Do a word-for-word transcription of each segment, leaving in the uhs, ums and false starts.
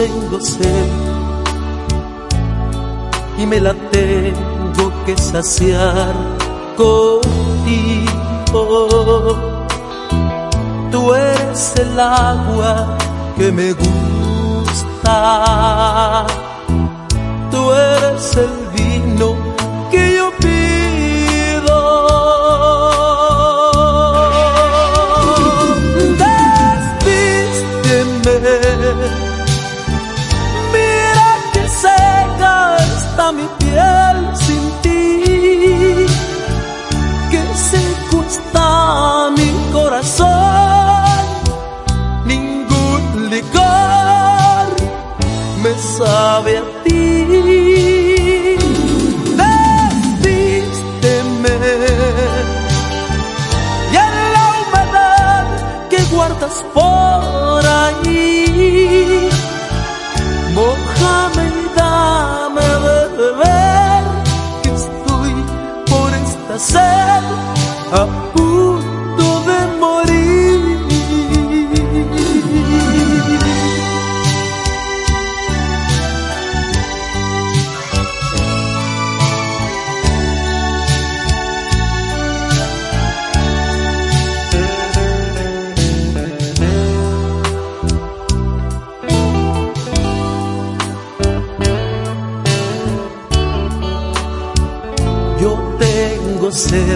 tengo sed y me la tengo que saciar contigo. Tú eres el agua que me gusta, tú eres el vino que yo pido. Mira que seca está mi piel sin ti, que seco está mi corazón. Ningún licor me sabe a ti. Desvísteme y en la humedad que guardas por ahí, mójame y dame de beber, que estoy por esta sed a punto de morir. Yo tengo sed,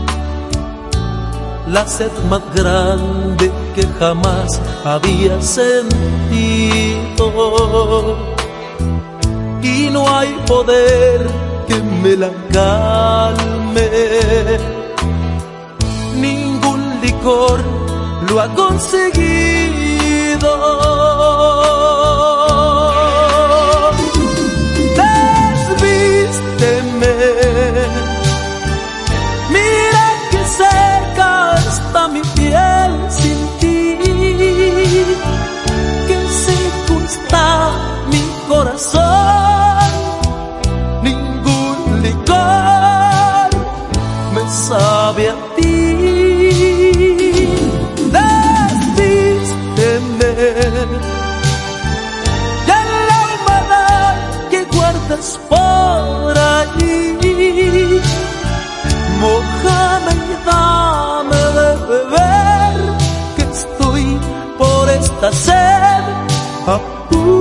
la sed más grande que jamás había sentido, y no hay poder que me la calme. Ningún licor lo ha conseguido. Desvísteme, mira que seca está mi piel sin ti, que seco está mi corazón. Ningún licor me sabe a ti. Desvísteme y en la humedad que guardas por allí, mójame y dame de beber, que estoy por esta sed a punto